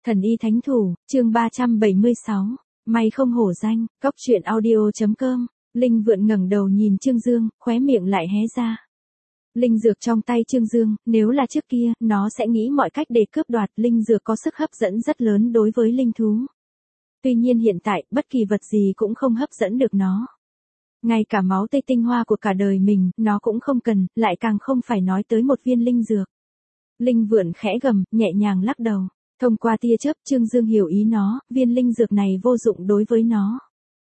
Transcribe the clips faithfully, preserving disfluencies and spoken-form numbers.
Thần y thánh thủ, chương ba trăm bảy mươi sáu. May không hổ danh, cóc truyện audio.com. Linh Vượn ngẩng đầu nhìn Trương Dương, khóe miệng lại hé ra. Linh dược trong tay Trương Dương, nếu là trước kia, nó sẽ nghĩ mọi cách để cướp đoạt. Linh dược có sức hấp dẫn rất lớn đối với linh thú. Tuy nhiên hiện tại, bất kỳ vật gì cũng không hấp dẫn được nó. Ngay cả máu tươi tinh hoa của cả đời mình, nó cũng không cần, lại càng không phải nói tới một viên linh dược. Linh Vượn khẽ gầm, nhẹ nhàng lắc đầu. Thông qua tia chớp, Trương Dương hiểu ý nó, viên linh dược này vô dụng đối với nó.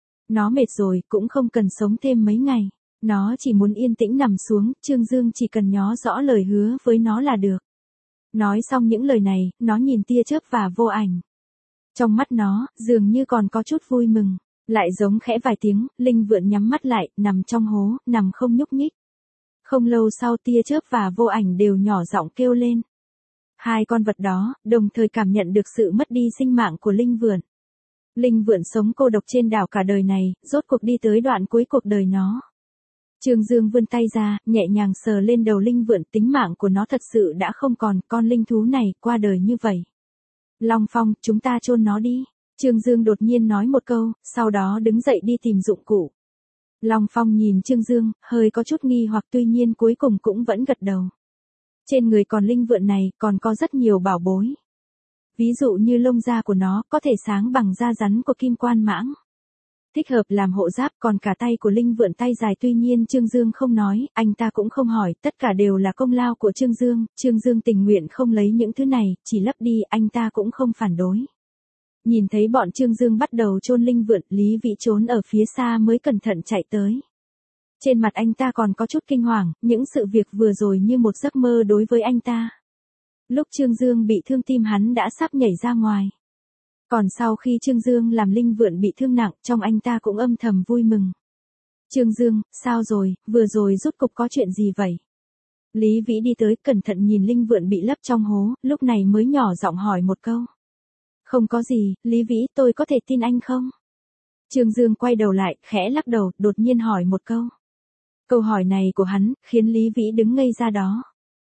Nó mệt rồi, cũng không cần sống thêm mấy ngày. Nó chỉ muốn yên tĩnh nằm xuống, Trương Dương chỉ cần nhớ rõ lời hứa với nó là được. Nói xong những lời này, nó nhìn tia chớp và vô ảnh. Trong mắt nó, dường như còn có chút vui mừng. Lại giống khẽ vài tiếng, Linh Vượn nhắm mắt lại, nằm trong hố, nằm không nhúc nhích. Không lâu sau tia chớp và vô ảnh đều nhỏ giọng kêu lên. Hai con vật đó, đồng thời cảm nhận được sự mất đi sinh mạng của Linh Vượn. Linh Vượn sống cô độc trên đảo cả đời này, rốt cuộc đi tới đoạn cuối cuộc đời nó. Trương Dương vươn tay ra, nhẹ nhàng sờ lên đầu Linh Vượn, tính mạng của nó thật sự đã không còn, con linh thú này, qua đời như vậy. Long Phong, chúng ta chôn nó đi. Trương Dương đột nhiên nói một câu, sau đó đứng dậy đi tìm dụng cụ. Long Phong nhìn Trương Dương, hơi có chút nghi hoặc tuy nhiên cuối cùng cũng vẫn gật đầu. Trên người còn Linh Vượn này, còn có rất nhiều bảo bối. Ví dụ như lông da của nó, có thể sáng bằng da rắn của kim quan mãng. Thích hợp làm hộ giáp, còn cả tay của Linh Vượn tay dài tuy nhiên Trương Dương không nói, anh ta cũng không hỏi, tất cả đều là công lao của Trương Dương, Trương Dương tình nguyện không lấy những thứ này, chỉ lấp đi, anh ta cũng không phản đối. Nhìn thấy bọn Trương Dương bắt đầu chôn Linh Vượn, Lý Vĩ trốn ở phía xa mới cẩn thận chạy tới. Trên mặt anh ta còn có chút kinh hoàng, những sự việc vừa rồi như một giấc mơ đối với anh ta. Lúc Trương Dương bị thương tim hắn đã sắp nhảy ra ngoài. Còn sau khi Trương Dương làm Linh Vượn bị thương nặng, trong anh ta cũng âm thầm vui mừng. Trương Dương, sao rồi, vừa rồi rốt cục có chuyện gì vậy? Lý Vĩ đi tới, cẩn thận nhìn Linh Vượn bị lấp trong hố, lúc này mới nhỏ giọng hỏi một câu. Không có gì, Lý Vĩ, tôi có thể tin anh không? Trương Dương quay đầu lại, khẽ lắc đầu, đột nhiên hỏi một câu. Câu hỏi này của hắn, khiến Lý Vĩ đứng ngây ra đó.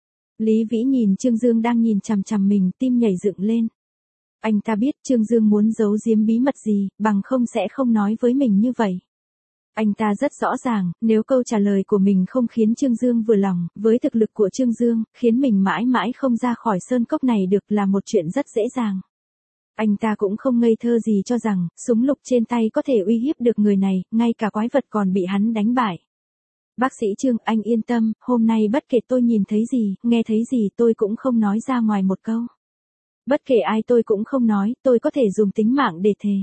Lý Vĩ nhìn Trương Dương đang nhìn chằm chằm mình, tim nhảy dựng lên. Anh ta biết Trương Dương muốn giấu giếm bí mật gì, bằng không sẽ không nói với mình như vậy. Anh ta rất rõ ràng, nếu câu trả lời của mình không khiến Trương Dương vừa lòng, với thực lực của Trương Dương, khiến mình mãi mãi không ra khỏi sơn cốc này được là một chuyện rất dễ dàng. Anh ta cũng không ngây thơ gì cho rằng, súng lục trên tay có thể uy hiếp được người này, ngay cả quái vật còn bị hắn đánh bại. Bác sĩ Trương, anh yên tâm, hôm nay bất kể tôi nhìn thấy gì, nghe thấy gì tôi cũng không nói ra ngoài một câu. Bất kể ai tôi cũng không nói, tôi có thể dùng tính mạng để thề.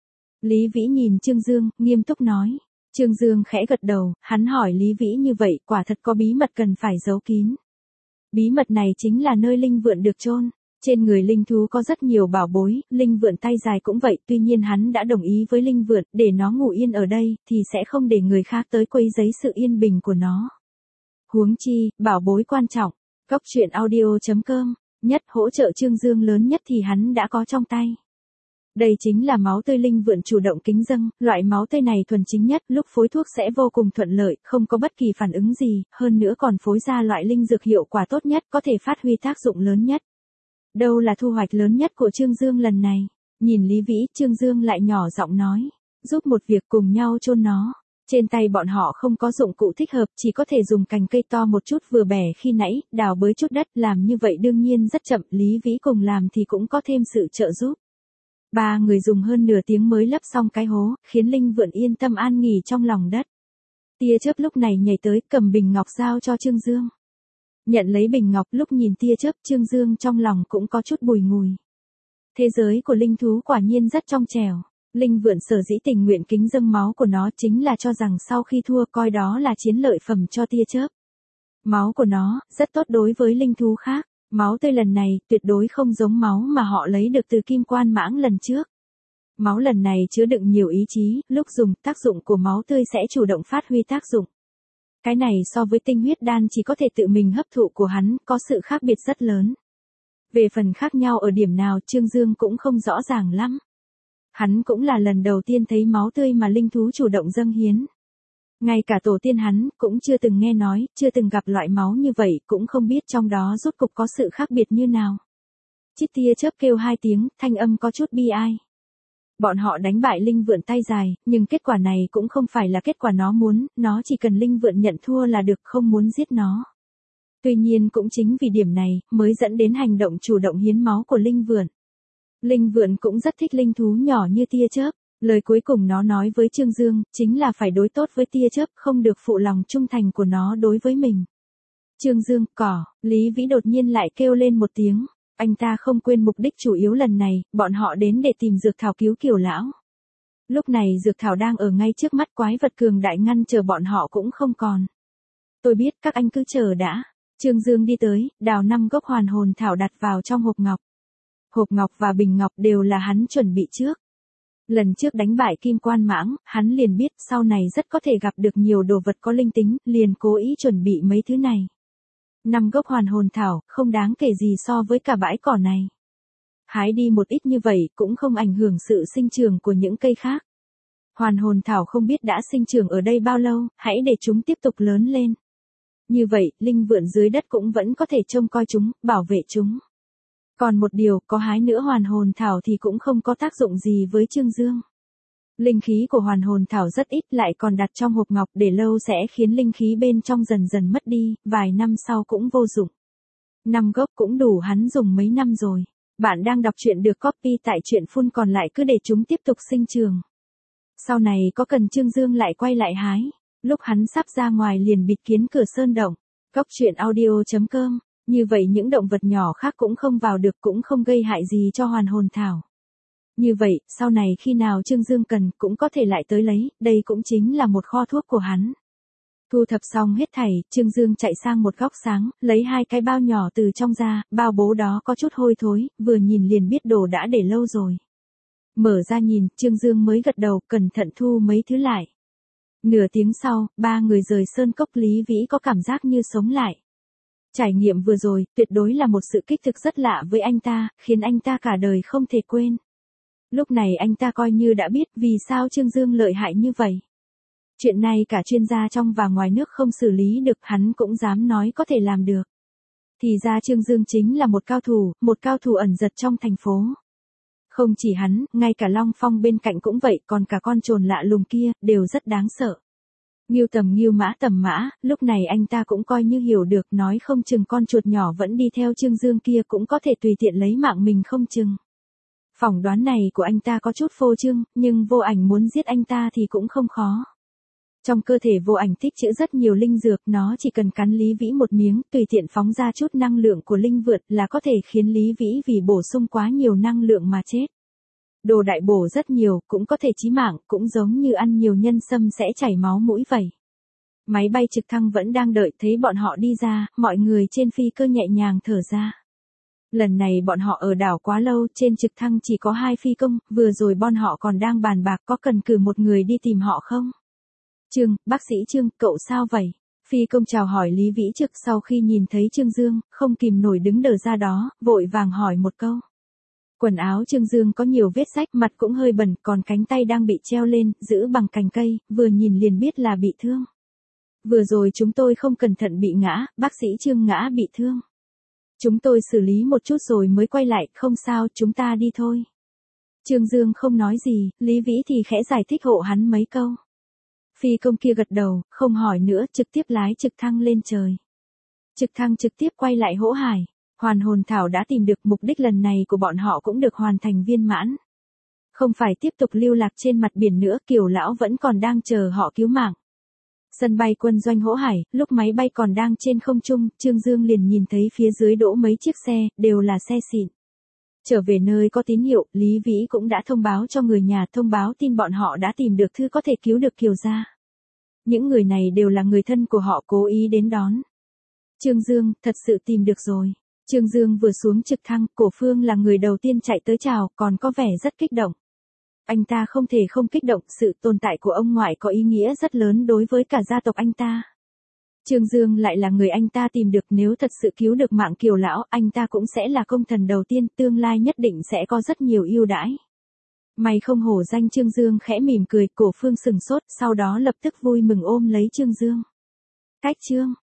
Lý Vĩ nhìn Trương Dương, nghiêm túc nói. Trương Dương khẽ gật đầu, hắn hỏi Lý Vĩ như vậy, quả thật có bí mật cần phải giấu kín. Bí mật này chính là nơi Linh Vượn được chôn. Trên người linh thú có rất nhiều bảo bối, Linh Vượn tay dài cũng vậy, tuy nhiên hắn đã đồng ý với Linh Vượn, để nó ngủ yên ở đây, thì sẽ không để người khác tới quấy rầy sự yên bình của nó. Huống chi, bảo bối quan trọng. Cóc truyện audio.com, nhất hỗ trợ Trương Dương lớn nhất thì hắn đã có trong tay. Đây chính là máu tươi Linh Vượn chủ động kính dâng, loại máu tươi này thuần chính nhất, lúc phối thuốc sẽ vô cùng thuận lợi, không có bất kỳ phản ứng gì, hơn nữa còn phối ra loại linh dược hiệu quả tốt nhất, có thể phát huy tác dụng lớn nhất. Đâu là thu hoạch lớn nhất của Trương Dương lần này? Nhìn Lý Vĩ, Trương Dương lại nhỏ giọng nói, giúp một việc cùng nhau chôn nó. Trên tay bọn họ không có dụng cụ thích hợp, chỉ có thể dùng cành cây to một chút vừa bẻ khi nãy, đào bới chút đất, làm như vậy đương nhiên rất chậm, Lý Vĩ cùng làm thì cũng có thêm sự trợ giúp. Ba người dùng hơn nửa tiếng mới lấp xong cái hố, khiến Linh Vượn yên tâm an nghỉ trong lòng đất. Tia chớp lúc này nhảy tới, cầm bình ngọc giao cho Trương Dương. Nhận lấy bình ngọc, lúc nhìn tia chớp, Trương Dương trong lòng cũng có chút bùi ngùi. Thế giới của linh thú quả nhiên rất trong trẻo. Linh Vượn sở dĩ tình nguyện kính dâng máu của nó chính là cho rằng sau khi thua coi đó là chiến lợi phẩm cho tia chớp. Máu của nó, rất tốt đối với linh thú khác. Máu tươi lần này, tuyệt đối không giống máu mà họ lấy được từ kim quan mãng lần trước. Máu lần này chứa đựng nhiều ý chí, lúc dùng, tác dụng của máu tươi sẽ chủ động phát huy tác dụng. Cái này so với tinh huyết đan chỉ có thể tự mình hấp thụ của hắn, có sự khác biệt rất lớn. Về phần khác nhau ở điểm nào Trương Dương cũng không rõ ràng lắm. Hắn cũng là lần đầu tiên thấy máu tươi mà linh thú chủ động dâng hiến. Ngay cả tổ tiên hắn cũng chưa từng nghe nói, chưa từng gặp loại máu như vậy, cũng không biết trong đó rốt cục có sự khác biệt như nào. Chít tia chớp kêu hai tiếng, thanh âm có chút bi ai. Bọn họ đánh bại Linh Vượn tay dài, nhưng kết quả này cũng không phải là kết quả nó muốn, nó chỉ cần Linh Vượn nhận thua là được, không muốn giết nó. Tuy nhiên cũng chính vì điểm này, mới dẫn đến hành động chủ động hiến máu của Linh Vượn. Linh Vượn cũng rất thích linh thú nhỏ như tia chớp. Lời cuối cùng nó nói với Trương Dương, chính là phải đối tốt với tia chớp, không được phụ lòng trung thành của nó đối với mình. Trương Dương, cỏ, Lý Vĩ đột nhiên lại kêu lên một tiếng. Anh ta không quên mục đích chủ yếu lần này, bọn họ đến để tìm dược thảo cứu Kiều lão. Lúc này dược thảo đang ở ngay trước mắt, quái vật cường đại ngăn chờ bọn họ cũng không còn. Tôi biết, các anh cứ chờ đã. Trương Dương đi tới, đào năm gốc hoàn hồn thảo đặt vào trong hộp ngọc. Hộp ngọc và bình ngọc đều là hắn chuẩn bị trước. Lần trước đánh bại Kim Quan Mãng, hắn liền biết sau này rất có thể gặp được nhiều đồ vật có linh tính, liền cố ý chuẩn bị mấy thứ này. Năm gốc hoàn hồn thảo, không đáng kể gì so với cả bãi cỏ này. Hái đi một ít như vậy cũng không ảnh hưởng sự sinh trưởng của những cây khác. Hoàn hồn thảo không biết đã sinh trưởng ở đây bao lâu, hãy để chúng tiếp tục lớn lên. Như vậy, Linh Vượn dưới đất cũng vẫn có thể trông coi chúng, bảo vệ chúng. Còn một điều, có hái nữa hoàn hồn thảo thì cũng không có tác dụng gì với Trương Dương. Linh khí của hoàn hồn thảo rất ít, lại còn đặt trong hộp ngọc, để lâu sẽ khiến linh khí bên trong dần dần mất đi, vài năm sau cũng vô dụng. Năm gốc cũng đủ hắn dùng mấy năm rồi. Bạn đang đọc truyện được copy tại truyện phun, còn lại cứ để chúng tiếp tục sinh trường. Sau này có cần Trương Dương lại quay lại hái. Lúc hắn sắp ra ngoài liền bịt kín cửa sơn động. Cóc truyện audio chấm com. Như vậy những động vật nhỏ khác cũng không vào được, cũng không gây hại gì cho hoàn hồn thảo. Như vậy, sau này khi nào Trương Dương cần cũng có thể lại tới lấy, đây cũng chính là một kho thuốc của hắn. Thu thập xong hết thảy, Trương Dương chạy sang một góc sáng, lấy hai cái bao nhỏ từ trong ra, bao bố đó có chút hôi thối, vừa nhìn liền biết đồ đã để lâu rồi. Mở ra nhìn, Trương Dương mới gật đầu, cẩn thận thu mấy thứ lại. Nửa tiếng sau, ba người rời sơn cốc, Lý Vĩ có cảm giác như sống lại. Trải nghiệm vừa rồi, tuyệt đối là một sự kích thực rất lạ với anh ta, khiến anh ta cả đời không thể quên. Lúc này anh ta coi như đã biết vì sao Trương Dương lợi hại như vậy. Chuyện này cả chuyên gia trong và ngoài nước không xử lý được, hắn cũng dám nói có thể làm được. Thì ra Trương Dương chính là một cao thủ, một cao thủ ẩn giật trong thành phố. Không chỉ hắn, ngay cả Long Phong bên cạnh cũng vậy, còn cả con trồn lạ lùng kia, đều rất đáng sợ. Nghiêu tầm nghiêu mã tầm mã, lúc này anh ta cũng coi như hiểu được, nói không chừng con chuột nhỏ vẫn đi theo Trương Dương kia cũng có thể tùy tiện lấy mạng mình không chừng. Phỏng đoán này của anh ta có chút phô trương, nhưng Vô Ảnh muốn giết anh ta thì cũng không khó. Trong cơ thể Vô Ảnh tích trữ rất nhiều linh dược, nó chỉ cần cắn Lý Vĩ một miếng, tùy tiện phóng ra chút năng lượng của linh vượt là có thể khiến Lý Vĩ vì bổ sung quá nhiều năng lượng mà chết. Đồ đại bổ rất nhiều, cũng có thể chí mạng, cũng giống như ăn nhiều nhân sâm sẽ chảy máu mũi vậy. Máy bay trực thăng vẫn đang đợi, thấy bọn họ đi ra, mọi người trên phi cơ nhẹ nhàng thở ra. Lần này bọn họ ở đảo quá lâu, trên trực thăng chỉ có hai phi công, vừa rồi bọn họ còn đang bàn bạc có cần cử một người đi tìm họ không. Trương, bác sĩ Trương, cậu sao vậy? Phi công chào hỏi Lý Vĩ trước, sau khi nhìn thấy Trương Dương, không kìm nổi đứng đờ ra đó, vội vàng hỏi một câu. Quần áo Trương Dương có nhiều vết rách, mặt cũng hơi bẩn, còn cánh tay đang bị treo lên, giữ bằng cành cây, vừa nhìn liền biết là bị thương. Vừa rồi chúng tôi không cẩn thận bị ngã, bác sĩ Trương ngã bị thương. Chúng tôi xử lý một chút rồi mới quay lại, không sao, chúng ta đi thôi. Trương Dương không nói gì, Lý Vĩ thì khẽ giải thích hộ hắn mấy câu. Phi công kia gật đầu, không hỏi nữa, trực tiếp lái trực thăng lên trời. Trực thăng trực tiếp quay lại Hỗ Hải. Hoàn hồn thảo đã tìm được, mục đích lần này của bọn họ cũng được hoàn thành viên mãn. Không phải tiếp tục lưu lạc trên mặt biển nữa, Kiều lão vẫn còn đang chờ họ cứu mạng. Sân bay quân doanh Hỗ Hải, lúc máy bay còn đang trên không trung, Trương Dương liền nhìn thấy phía dưới đỗ mấy chiếc xe, đều là xe xịn. Trở về nơi có tín hiệu, Lý Vĩ cũng đã thông báo cho người nhà, thông báo tin bọn họ đã tìm được thư có thể cứu được Kiều gia. Những người này đều là người thân của họ cố ý đến đón. Trương Dương, thật sự tìm được rồi. Trương Dương vừa xuống trực thăng, Cổ Phương là người đầu tiên chạy tới chào, còn có vẻ rất kích động. Anh ta không thể không kích động, sự tồn tại của ông ngoại có ý nghĩa rất lớn đối với cả gia tộc anh ta. Trương Dương lại là người anh ta tìm được, nếu thật sự cứu được mạng Kiều lão, anh ta cũng sẽ là công thần đầu tiên, tương lai nhất định sẽ có rất nhiều ưu đãi. Mày không hổ danh. Trương Dương khẽ mỉm cười, Cổ Phương sừng sốt, sau đó lập tức vui mừng ôm lấy Trương Dương. Cách Trương